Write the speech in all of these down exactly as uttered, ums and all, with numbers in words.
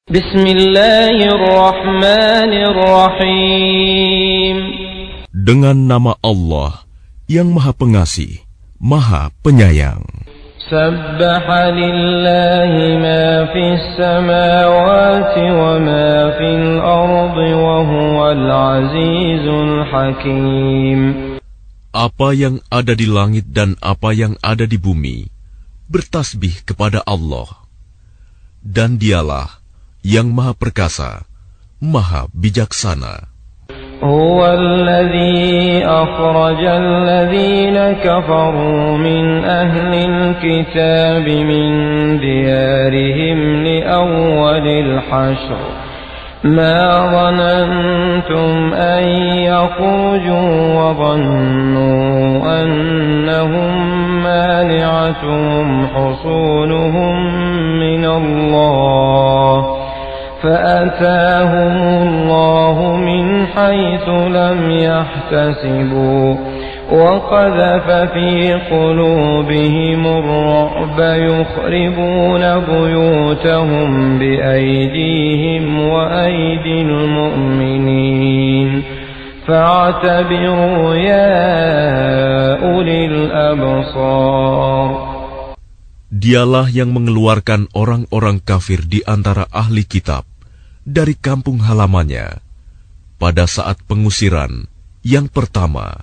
Bismillahirrahmanirrahim. Dengan nama Allah yang Maha Pengasih, Maha Penyayang. Sabbaha lillahi ma fis samawati wa ma fil ardi wa huwal azizul hakim. Apa yang ada di langit dan apa yang ada di bumi bertasbih kepada Allah, dan Dialah yang Maha Perkasa, Maha Bijaksana. هو الذي أخرج الذين كفروا من أهل الكتاب من ديارهم لأول الحشر ما ظننتم أن يخرجوا وظنوا أنهم مانعتهم حصونهم من الله فأتاهم الله من حيث لم يحتسبوا وقذف في قلوبهم الرعب يخربون بيوتهم بأيديهم وأيدي المؤمنين فاعتبروا يا أولي الأبصار. Dialah yang mengeluarkan orang-orang kafir di antara ahli kitab dari kampung halamannya pada saat pengusiran yang pertama.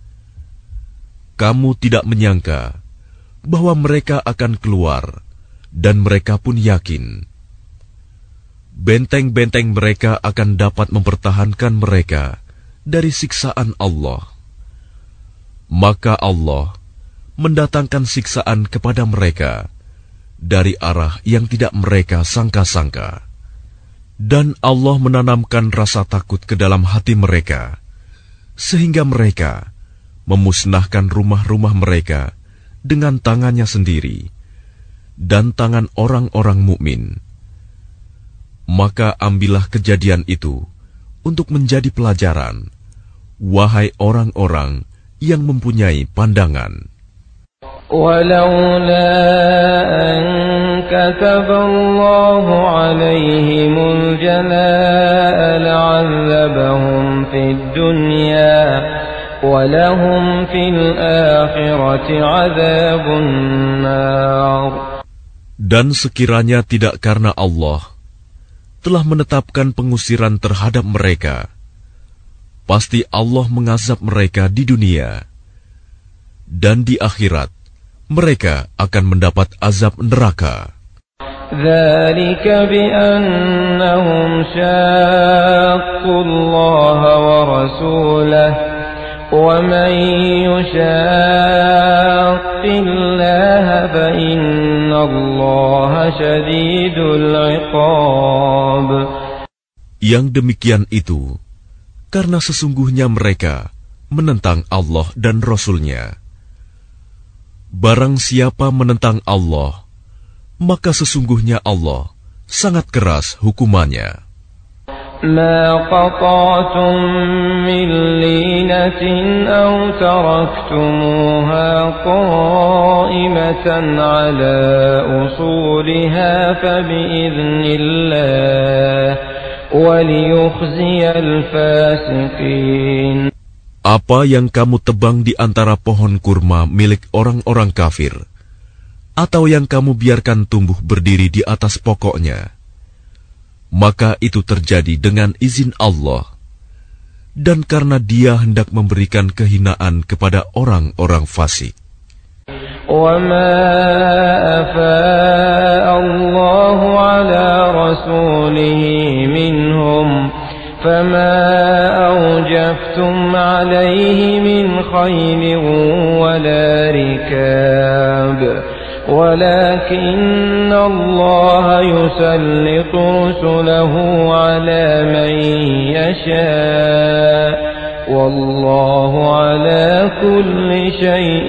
Kamu tidak menyangka bahwa mereka akan keluar, dan mereka pun yakin benteng-benteng mereka akan dapat mempertahankan mereka dari siksaan Allah. Maka Allah mendatangkan siksaan kepada mereka dari arah yang tidak mereka sangka-sangka. Dan Allah menanamkan rasa takut ke dalam hati mereka, sehingga mereka memusnahkan rumah-rumah mereka dengan tangannya sendiri dan tangan orang-orang mukmin. Maka ambillah kejadian itu untuk menjadi pelajaran, wahai orang-orang yang mempunyai pandangan. ولولا أن كتب الله عليهم الجلاء لعذبهم في الدنيا ولهم في الآخرة عذاب النار. Dan sekiranya tidak karena Allah telah menetapkan pengusiran terhadap mereka, pasti Allah mengazab mereka di dunia, dan di akhirat mereka akan mendapat azab neraka. ذلك بأنهم شاقوا الله ورسوله ومن يشاق الله فإن الله شديد العقاب. Yang demikian itu karena sesungguhnya mereka menentang Allah dan Rasul-Nya. Barang siapa menentang Allah, maka sesungguhnya Allah sangat keras hukumannya. Ma qata'tum min linatin aw taraktumuha qa'imatan ala usuliha fabi'idhnillah wa liyukhziyal fasiqin. Apa yang kamu tebang di antara pohon kurma milik orang-orang kafir, atau yang kamu biarkan tumbuh berdiri di atas pokoknya, maka itu terjadi dengan izin Allah, dan karena Dia hendak memberikan kehinaan kepada orang-orang fasik. وَمَا أَفَاءَ اللَّهُ عَلَى رَسُولِهِ مِنْهُمْ فَمَا أَوْجَفْتُمْ عَلَيْهِ مِنْ خَيْلٍ وَلَا رِكَابٍ وَلَكِنَّ اللَّهَ يُسَلِّطُ رُسُلَهُ عَلَى مَنْ يَشَاءُ وَاللَّهُ عَلَى كُلِّ شَيْءٍ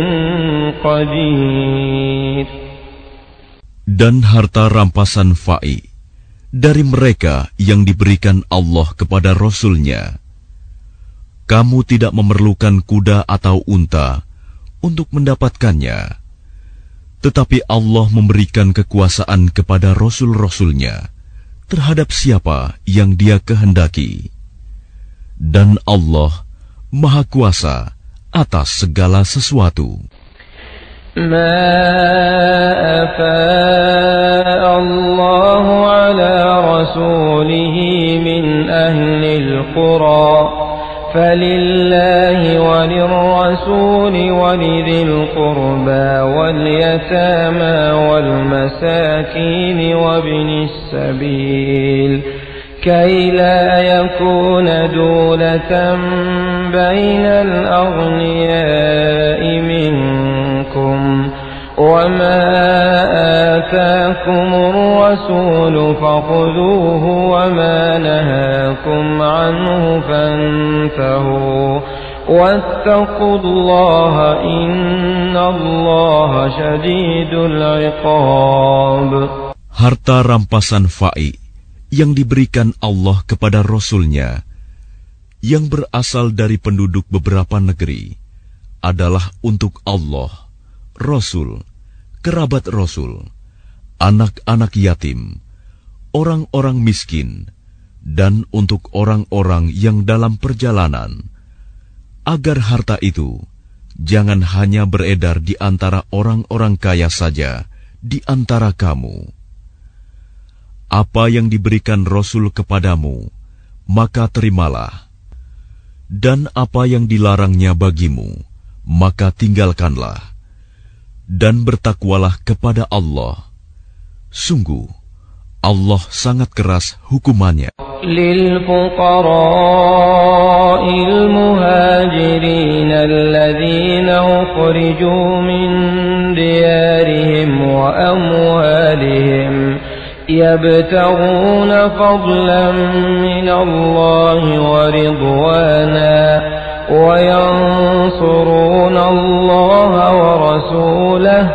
قَدِيرٌ. Dan harta rampasan fa'i dari mereka yang diberikan Allah kepada Rasul-Nya, kamu tidak memerlukan kuda atau unta untuk mendapatkannya, tetapi Allah memberikan kekuasaan kepada Rasul-Rasul-Nya terhadap siapa yang Dia kehendaki. Dan Allah Maha Kuasa atas segala sesuatu. ما أفاء الله على رسوله من أهل القرى فلله وللرسول ولذي القربى واليتامى والمساكين وابن السبيل كي لا يكون دولة بين الأغنياء منكم وما آتاكم الرسول فخذوه وما نهاكم عنه فانتهوا واتقوا الله إن الله شديد العقاب. Harta rampasan fa'i yang diberikan Allah kepada Rasul-Nya yang berasal dari penduduk beberapa negeri adalah untuk Allah, Rasul, kerabat Rasul, anak-anak yatim, orang-orang miskin, dan untuk orang-orang yang dalam perjalanan, agar harta itu jangan hanya beredar di antara orang-orang kaya saja di antara kamu. Apa yang diberikan Rasul kepadamu, maka terimalah. Dan apa yang dilarangnya bagimu, maka tinggalkanlah. Dan bertakwalah kepada Allah. Sungguh, Allah sangat keras hukumannya. Lil-fuqara'il muhajirin alladhina ukhrijuu min diyarihim wa amwalihim يبتغون فضلا من الله ورضوانا وينصرون الله ورسوله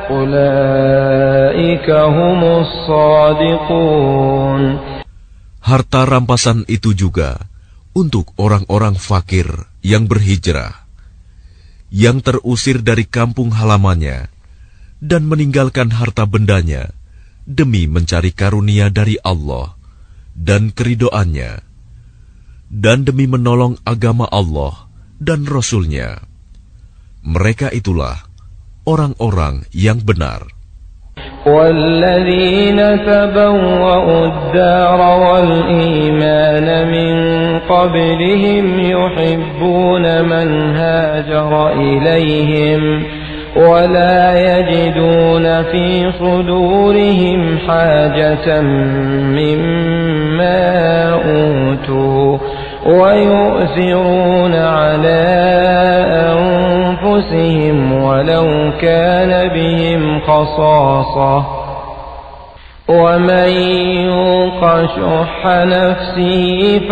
أولئك هم الصادقون. Harta rampasan itu juga untuk orang-orang fakir yang berhijrah, yang terusir dari kampung halamannya dan meninggalkan harta bendanya demi mencari karunia dari Allah dan keridoannya, dan demi menolong agama Allah dan Rasul-Nya. Mereka itulah orang-orang yang benar. وَالَّذِينَ تَبَوَّأُوا الدَّارَ وَالْإِيمَانَ مِنْ قَبْلِهِمْ يُحِبُّونَ مَنْ هَاجَرَ إِلَيْهِمْ ولا يجدون في صدورهم حاجة مما أوتوا ويؤثرون على أنفسهم ولو كان بهم خصاصة ومن يوق شح نفسه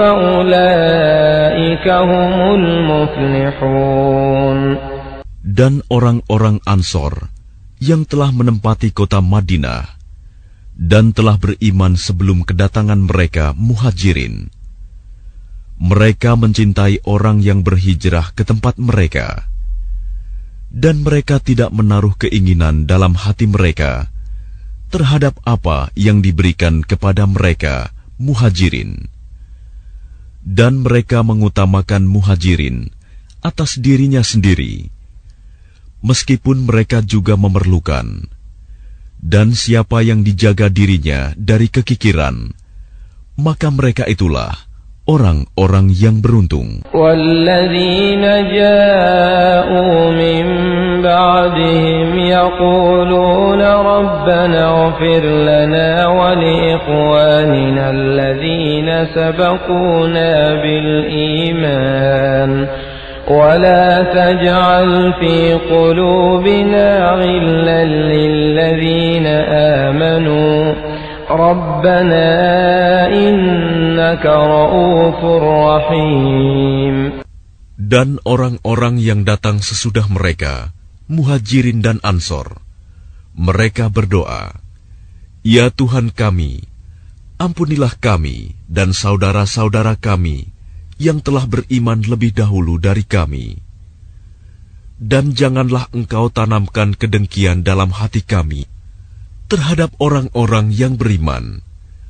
فأولئك هم المفلحون. Dan orang-orang Ansor yang telah menempati kota Madinah dan telah beriman sebelum kedatangan mereka Muhajirin. Mereka mencintai orang yang berhijrah ke tempat mereka, dan mereka tidak menaruh keinginan dalam hati mereka terhadap apa yang diberikan kepada mereka Muhajirin. Dan mereka mengutamakan Muhajirin atas dirinya sendiri, meskipun mereka juga memerlukan. Dan siapa yang dijaga dirinya dari kekikiran, maka mereka itulah orang-orang yang beruntung. Walladzina ja'u min ba'dihim yaquluna rabbana ighfir lana wa li ikhwanina alladzina sabaquna bil iman ولا تجعل في قلوبنا غلا للذين آمنوا ربنا إنك رؤوف رحيم. Dan orang-orang yang datang sesudah mereka, Muhajirin dan Ansor, mereka berdoa, Ya Tuhan kami, ampunilah kami dan saudara-saudara kami yang telah beriman lebih dahulu dari kami. Dan janganlah engkau tanamkan kedengkian dalam hati kami terhadap orang-orang yang beriman.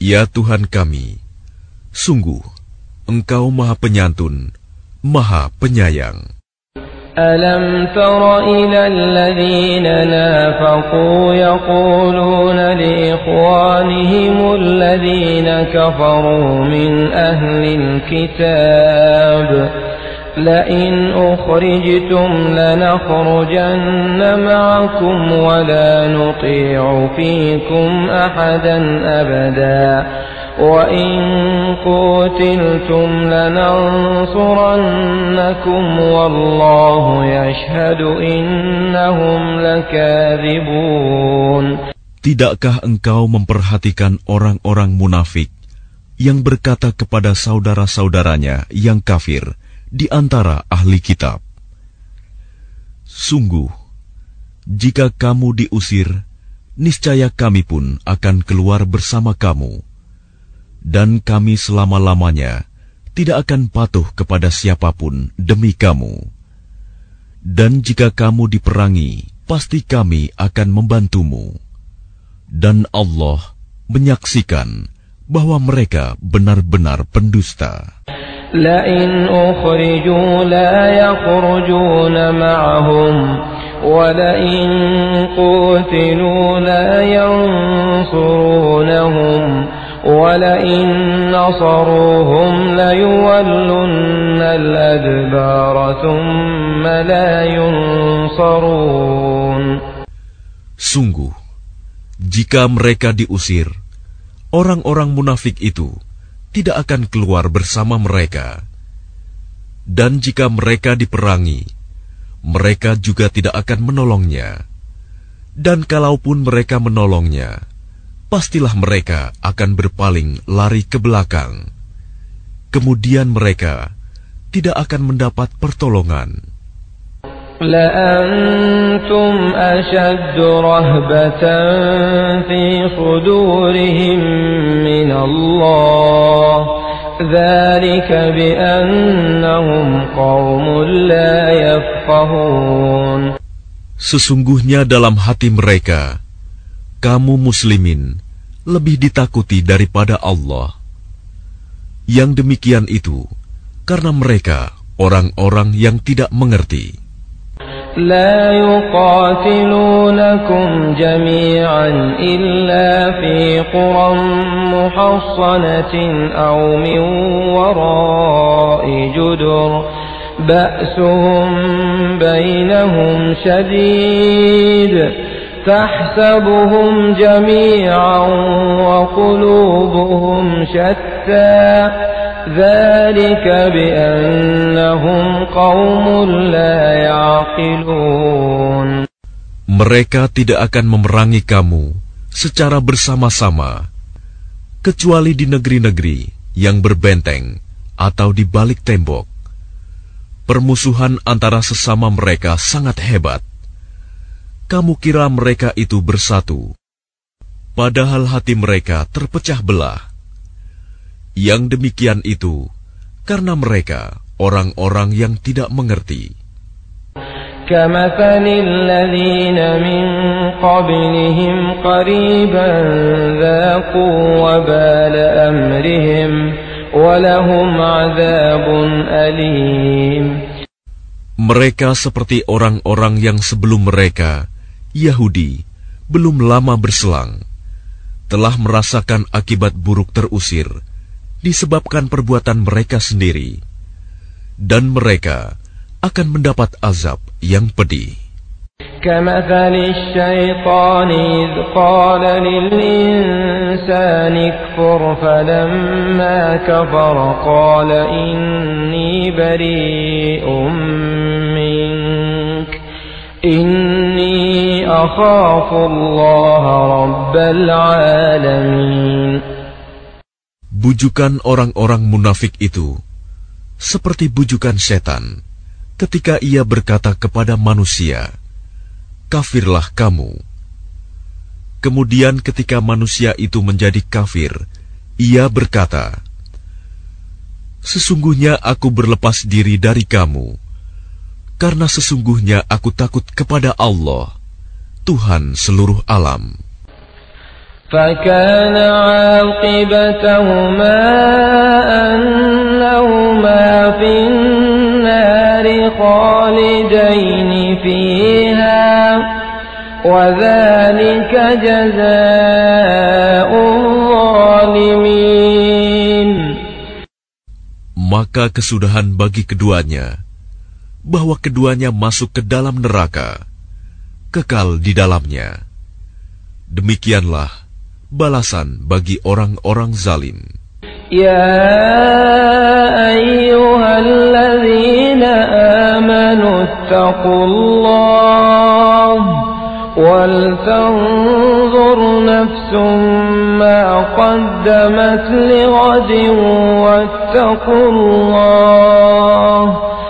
Ya Tuhan kami, sungguh Engkau Maha Penyantun, Maha Penyayang. ألم تر إلى الذين نافقوا يقولون لإخوانهم الذين كفروا من أهل الكتاب لئن أخرجتم لنخرجن معكم ولا نطيع فيكم أحدا أبدا وإن قتلتم لننصرنكم والله يشهد إنهم لكاذبون. Tidakkah engkau memperhatikan orang-orang munafik yang berkata kepada saudara-saudaranya yang kafir di antara ahli kitab, sungguh, jika kamu diusir, niscaya kami pun akan keluar bersama kamu. Dan kami selama-lamanya tidak akan patuh kepada siapapun demi kamu. Dan jika kamu diperangi, pasti kami akan membantumu. Dan Allah menyaksikan bahwa mereka benar-benar pendusta. لئن أخرجوا لا يخرجون معهم ولئن قتلوا لا ينصرونهم ولئن نصروهم ليولن الأدبار ثم لا ينصرون. Sungguh, jika mereka diusir, orang-orang munafik itu tidak akan keluar bersama mereka. Dan jika mereka diperangi, mereka juga tidak akan menolongnya. Dan kalaupun mereka menolongnya, pastilah mereka akan berpaling lari ke belakang. Kemudian mereka tidak akan mendapat pertolongan. لأنتم أشد رهبة في صدورهم من الله ذلك بأنهم قوم لا يفقهون. Sesungguhnya dalam hati mereka, kamu muslimin lebih ditakuti daripada Allah. Yang demikian itu karena mereka orang-orang yang tidak mengerti. لا يقاتلونكم جميعا إلا في قرى محصنة أو من وراء جدر بأسهم بينهم شديد تحسبهم جميعا وقلوبهم شتى ذلك بأنهم قوم لا يعقلون. Mereka tidak akan memerangi kamu secara bersama-sama, kecuali di negeri-negeri yang berbenteng atau di balik tembok. Permusuhan antara sesama mereka sangat hebat. Kamu kira mereka itu bersatu, padahal hati mereka terpecah belah. Yang demikian itu karena mereka orang-orang yang tidak mengerti. كمثل الذين من قبلهم قريبا ذاقوا وبال أمرهم ولهم عذاب أليم. Mereka seperti orang-orang yang sebelum mereka, Yahudi, belum lama berselang, telah merasakan akibat buruk terusir disebabkan perbuatan mereka sendiri, dan mereka akan mendapat azab yang pedih. كمثل الشيطان إذ قال للإنسان اكفر فلما كفر قال إني بريء منك إني أخاف الله رب العالمين. Bujukan orang-orang munafik itu seperti bujukan setan ketika ia berkata kepada manusia, "Kafirlah kamu." Kemudian ketika manusia itu menjadi kafir, ia berkata, "Sesungguhnya aku berlepas diri dari kamu, karena sesungguhnya aku takut kepada Allah, Tuhan seluruh alam." فكان عاقبتهما أنهما في النار خالدين فيها وذلك جزاء الظالمين. Maka kesudahan bagi keduanya bahwa keduanya masuk ke dalam neraka, kekal di dalamnya. Demikianlah balasan bagi orang-orang zalim. Ya ayyuhalladzina amanu taqullah wal tanzur nafsum ma qaddamat lighadin wattaqullah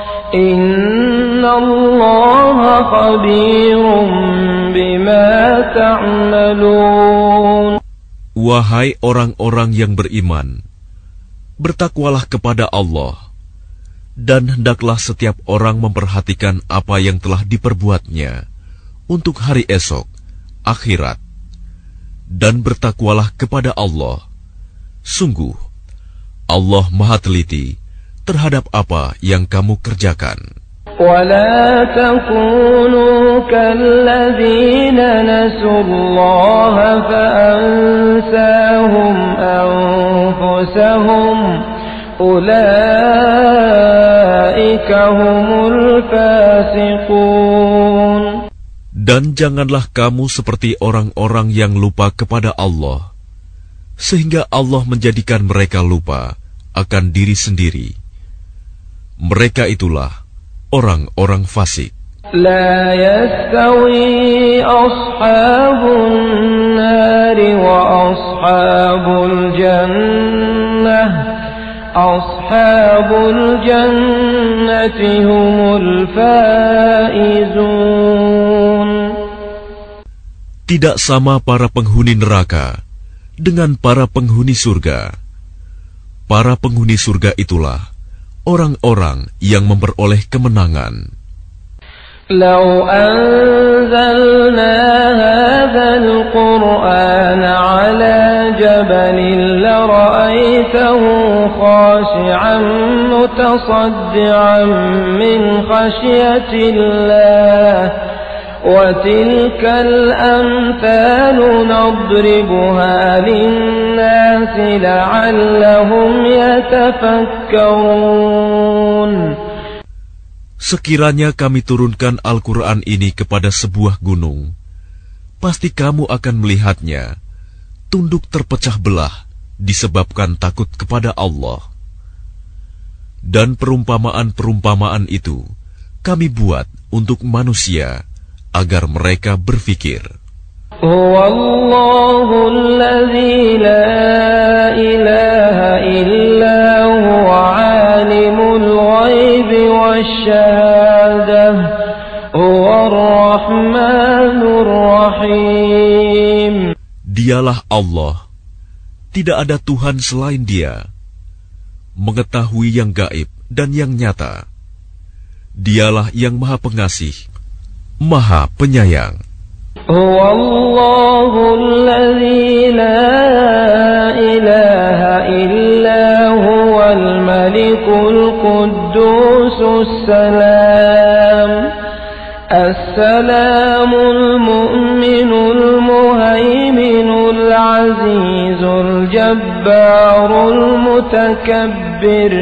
innallaha khabirum bima ta'malun. Wahai orang-orang yang beriman, bertakwalah kepada Allah, dan hendaklah setiap orang memperhatikan apa yang telah diperbuatnya untuk hari esok, akhirat. Dan bertakwalah kepada Allah. Sungguh, Allah Maha Teliti terhadap apa yang kamu kerjakan. ولا تكونوا كالذين نسوا الله فأنساهم أنفسهم أولئك هم الفاسقون. Dan janganlah kamu seperti orang-orang yang lupa kepada Allah, sehingga Allah menjadikan mereka lupa akan diri sendiri. Mereka itulah orang-orang fasik. La yastawi ashabun nari wa ashabul jannah ashabul jannati humul faizun. Tidak sama para penghuni neraka dengan para penghuni surga. Para penghuni surga itulah orang-orang yang memperoleh kemenangan. Lau anzalna hadzal Qur'ana 'ala jabalin la ra'aitahu khashi'an mutasaddi'an min khashyatillah wa tilkal amthalu nadribuha lin-nasi la'allahum yatafakkarun. Sekiranya kami turunkan Al-Quran ini kepada sebuah gunung, pasti kamu akan melihatnya tunduk terpecah belah disebabkan takut kepada Allah. Dan perumpamaan-perumpamaan itu kami buat untuk manusia agar mereka berfikir. Huwallahu alladzi la ilaha illa huwa alimul ghaibi wasyahadah huwar rahmanur rahim. Dialah Allah, tidak ada Tuhan selain Dia, mengetahui yang gaib dan yang nyata. Dialah yang Maha Pengasih, Maha Penyayang. Huwallahu alladzi la ilaha illa huwal malikul quddusus salam as-salamul mu'minul muhaiminul azizul jabbarul mutakabbir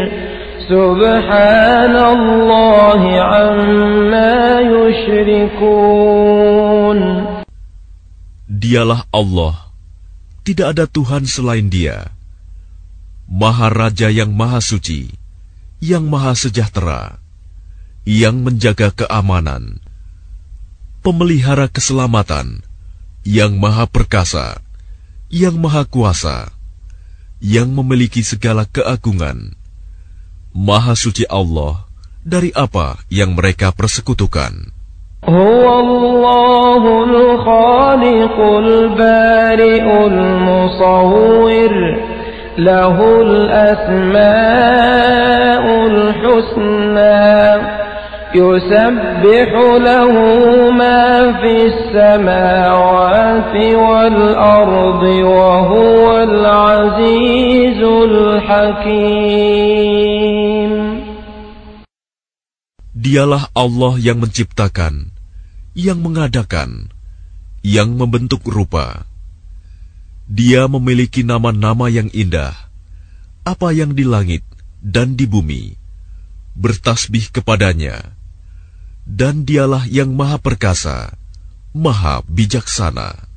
Subhanallahi amma yushrikun. Dialah Allah, tidak ada Tuhan selain Dia, Maha Raja yang Maha Suci, yang Maha Sejahtera, yang menjaga keamanan, pemelihara keselamatan, yang Maha Perkasa, yang Maha Kuasa, yang memiliki segala keagungan. Maha suci Allah dari apa yang mereka persekutukan. Huwallahul khaliqul bari'ul musawwir lahul asma'ul husna يسبح له ما في السماوات والأرض وهو العزيز الحكيم. Dialah Allah yang menciptakan, yang mengadakan, yang membentuk rupa. Dia memiliki nama-nama yang indah. Apa yang di langit dan di bumi bertasbih kepadanya. Dan dialah yang maha perkasa, maha bijaksana.